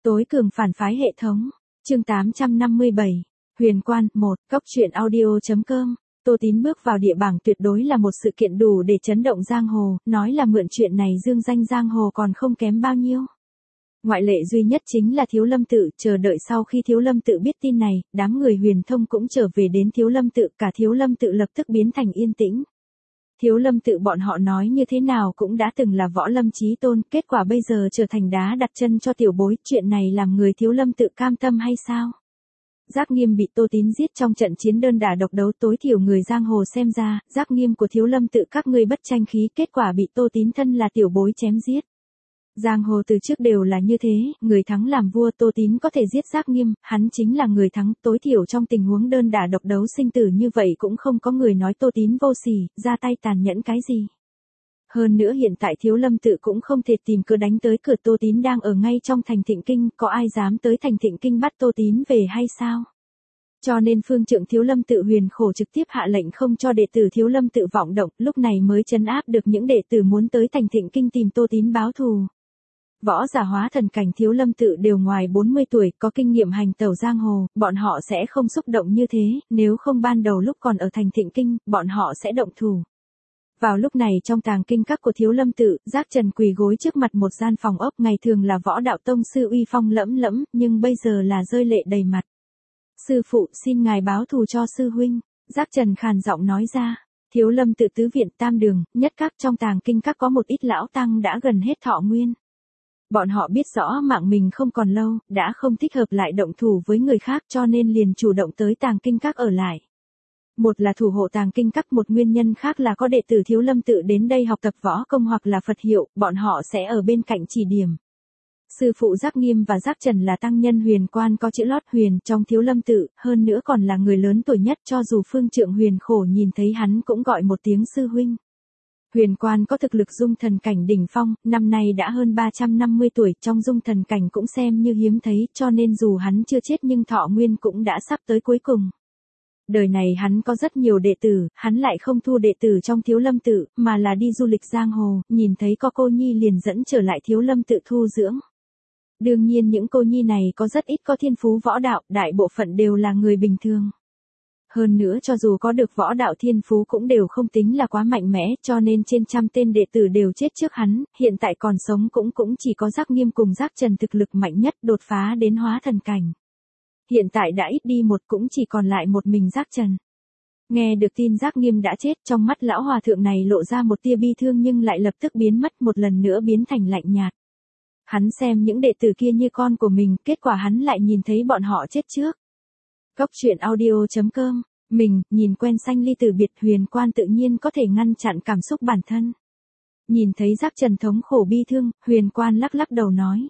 Tối cường phản phái hệ thống. Chương 857. Huyền Quan 1. Cốc truyện audio.com. Tô Tín bước vào địa bảng tuyệt đối là một sự kiện đủ để chấn động giang hồ, nói là mượn chuyện này dương danh giang hồ còn không kém bao nhiêu. Ngoại lệ duy nhất chính là Thiếu Lâm Tự, chờ đợi sau khi Thiếu Lâm Tự biết tin này, đám người huyền thông cũng trở về đến Thiếu Lâm Tự, cả Thiếu Lâm Tự lập tức biến thành yên tĩnh. Thiếu Lâm Tự bọn họ nói như thế nào cũng đã từng là võ lâm chí tôn, kết quả bây giờ trở thành đá đặt chân cho tiểu bối, chuyện này làm người Thiếu Lâm Tự cam tâm hay sao? Giác Nghiêm bị Tô Tín giết trong trận chiến đơn đả độc đấu, tối thiểu người giang hồ xem ra, Giác Nghiêm của Thiếu Lâm Tự các ngươi bất tranh khí, kết quả bị Tô Tín thân là tiểu bối chém giết. Giang hồ từ trước đều là như thế, người thắng làm vua, Tô Tín có thể giết Giác Nghiêm, hắn chính là người thắng, tối thiểu trong tình huống đơn đả độc đấu sinh tử như vậy cũng không có người nói Tô Tín vô sỉ, ra tay tàn nhẫn cái gì. Hơn nữa hiện tại Thiếu Lâm Tự cũng không thể tìm cớ đánh tới cửa, Tô Tín đang ở ngay trong thành Thịnh Kinh, có ai dám tới thành Thịnh Kinh bắt Tô Tín về hay sao? Cho nên phương trượng Thiếu Lâm Tự Huyền Khổ trực tiếp hạ lệnh không cho đệ tử Thiếu Lâm Tự vọng động, lúc này mới trấn áp được những đệ tử muốn tới thành Thịnh Kinh tìm Tô Tín báo thù. Võ giả hóa thần cảnh Thiếu Lâm Tự đều ngoài 40 tuổi, có kinh nghiệm hành tẩu giang hồ, bọn họ sẽ không xúc động như thế, nếu không ban đầu lúc còn ở thành Thịnh Kinh, bọn họ sẽ động thủ. Vào lúc này trong tàng kinh các của Thiếu Lâm Tự, Giác Trần quỳ gối trước mặt một gian phòng ốc, ngày thường là võ đạo tông sư uy phong lẫm lẫm, nhưng bây giờ là rơi lệ đầy mặt. Sư phụ, xin ngài báo thù cho sư huynh. Giác Trần khàn giọng nói ra. Thiếu Lâm Tự tứ viện tam đường, nhất các trong tàng kinh các có một ít lão tăng đã gần hết thọ nguyên. Bọn họ biết rõ mạng mình không còn lâu, đã không thích hợp lại động thủ với người khác cho nên liền chủ động tới tàng kinh các ở lại. Một là thủ hộ tàng kinh các, một nguyên nhân khác là có đệ tử Thiếu Lâm Tự đến đây học tập võ công hoặc là Phật hiệu, bọn họ sẽ ở bên cạnh chỉ điểm. Sư phụ Giác Nghiêm và Giác Trần là tăng nhân Huyền Quan có chữ lót huyền trong Thiếu Lâm Tự, hơn nữa còn là người lớn tuổi nhất, cho dù phương trượng Huyền Khổ nhìn thấy hắn cũng gọi một tiếng sư huynh. Huyền Quan có thực lực dung thần cảnh đỉnh phong, năm nay đã hơn 350 tuổi, trong dung thần cảnh cũng xem như hiếm thấy, cho nên dù hắn chưa chết nhưng thọ nguyên cũng đã sắp tới cuối cùng. Đời này hắn có rất nhiều đệ tử, hắn lại không thu đệ tử trong Thiếu Lâm Tự, mà là đi du lịch giang hồ, nhìn thấy có cô nhi liền dẫn trở lại Thiếu Lâm Tự thu dưỡng. Đương nhiên những cô nhi này có rất ít có thiên phú võ đạo, đại bộ phận đều là người bình thường. Hơn nữa cho dù có được võ đạo thiên phú cũng đều không tính là quá mạnh mẽ, cho nên trên trăm tên đệ tử đều chết trước hắn, hiện tại còn sống cũng chỉ có Giác Nghiêm cùng Giác Trần thực lực mạnh nhất, đột phá đến hóa thần cảnh. Hiện tại đã ít đi một, cũng chỉ còn lại một mình Giác Trần. Nghe được tin Giác Nghiêm đã chết, trong mắt lão hòa thượng này lộ ra một tia bi thương nhưng lại lập tức biến mất, một lần nữa biến thành lạnh nhạt. Hắn xem những đệ tử kia như con của mình, kết quả hắn lại nhìn thấy bọn họ chết trước. Cốc truyện audio.com. Mình, nhìn quen sanh ly tử biệt, Huyền Quan tự nhiên có thể ngăn chặn cảm xúc bản thân. Nhìn thấy Giác Trần thống khổ bi thương, Huyền Quan lắc lắc đầu nói.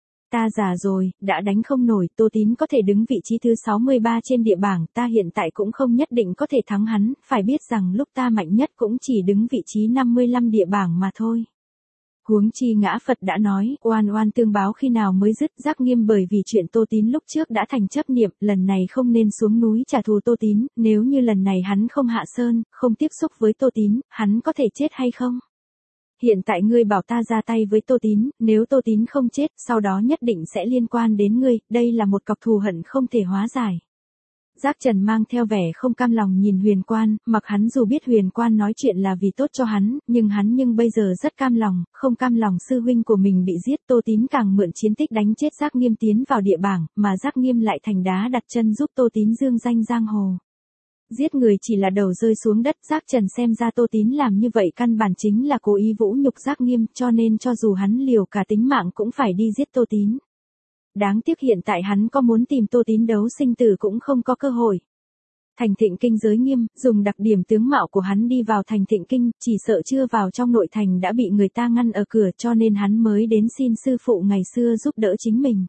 Ta già rồi, đã đánh không nổi, Tô Tín có thể đứng vị trí thứ 63 trên địa bảng, ta hiện tại cũng không nhất định có thể thắng hắn, phải biết rằng lúc ta mạnh nhất cũng chỉ đứng vị trí 55 địa bảng mà thôi. Huống chi ngã Phật đã nói, oan oan tương báo khi nào mới dứt. Giác Nghiêm bởi vì chuyện Tô Tín lúc trước đã thành chấp niệm, lần này không nên xuống núi trả thù Tô Tín, nếu như lần này hắn không hạ sơn, không tiếp xúc với Tô Tín, hắn có thể chết hay không? Hiện tại ngươi bảo ta ra tay với Tô Tín, nếu Tô Tín không chết, sau đó nhất định sẽ liên quan đến ngươi, đây là một cọc thù hận không thể hóa giải. Giác Trần mang theo vẻ không cam lòng nhìn Huyền Quan, mặc hắn dù biết Huyền Quan nói chuyện là vì tốt cho hắn, nhưng bây giờ rất cam lòng, không cam lòng sư huynh của mình bị giết, Tô Tín càng mượn chiến tích đánh chết Giác Nghiêm tiến vào địa bảng, mà Giác Nghiêm lại thành đá đặt chân giúp Tô Tín dương danh giang hồ. Giết người chỉ là đầu rơi xuống đất, Giác Trần xem ra Tô Tín làm như vậy căn bản chính là cố ý vũ nhục Giác Nghiêm, cho nên cho dù hắn liều cả tính mạng cũng phải đi giết Tô Tín. Đáng tiếc hiện tại hắn có muốn tìm Tô Tín đấu sinh tử cũng không có cơ hội. Thành Thịnh Kinh giới nghiêm, dùng đặc điểm tướng mạo của hắn đi vào thành Thịnh Kinh, chỉ sợ chưa vào trong nội thành đã bị người ta ngăn ở cửa, cho nên hắn mới đến xin sư phụ ngày xưa giúp đỡ chính mình.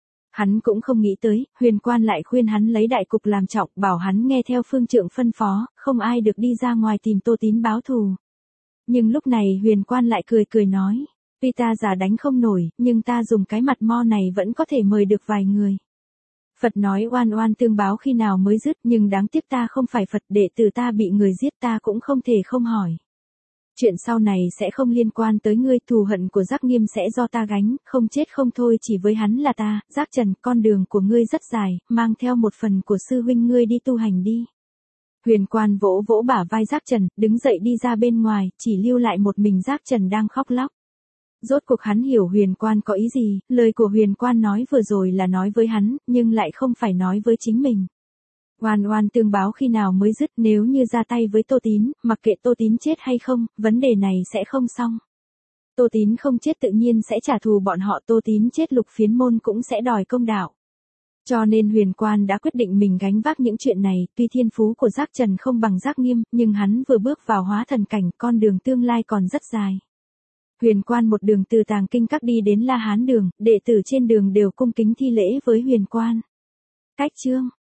Hắn cũng không nghĩ tới, Huyền Quan lại khuyên hắn lấy đại cục làm trọng, bảo hắn nghe theo phương trượng phân phó, không ai được đi ra ngoài tìm Tô Tín báo thù. Nhưng lúc này Huyền Quan lại cười nói. Tuy ta già đánh không nổi, nhưng ta dùng cái mặt mo này vẫn có thể mời được vài người. Phật nói oan oan tương báo khi nào mới dứt, nhưng đáng tiếc ta không phải Phật, đệ tử ta bị người giết ta cũng không thể không hỏi. Chuyện sau này sẽ không liên quan tới ngươi, thù hận của Giác Nghiêm sẽ do ta gánh, không chết không thôi chỉ với hắn là ta. Giác Trần, con đường của ngươi rất dài, mang theo một phần của sư huynh ngươi đi tu hành đi. Huyền Quan vỗ vỗ bả vai Giác Trần, đứng dậy đi ra bên ngoài, chỉ lưu lại một mình Giác Trần đang khóc lóc. Rốt cuộc hắn hiểu Huyền Quan có ý gì, lời của Huyền Quan nói vừa rồi là nói với hắn, nhưng lại không phải nói với chính mình. Oan oan tương báo khi nào mới dứt, nếu như ra tay với Tô Tín, mặc kệ Tô Tín chết hay không, vấn đề này sẽ không xong. Tô Tín không chết tự nhiên sẽ trả thù bọn họ, Tô Tín chết Lục Phiến Môn cũng sẽ đòi công đạo. Cho nên Huyền Quan đã quyết định mình gánh vác những chuyện này, tuy thiên phú của Giác Trần không bằng Giác Nghiêm, nhưng hắn vừa bước vào hóa thần cảnh, con đường tương lai còn rất dài. Huyền Quan một đường từ Tàng Kinh Các đi đến La Hán Đường, đệ tử trên đường đều cung kính thi lễ với Huyền Quan. Cách chương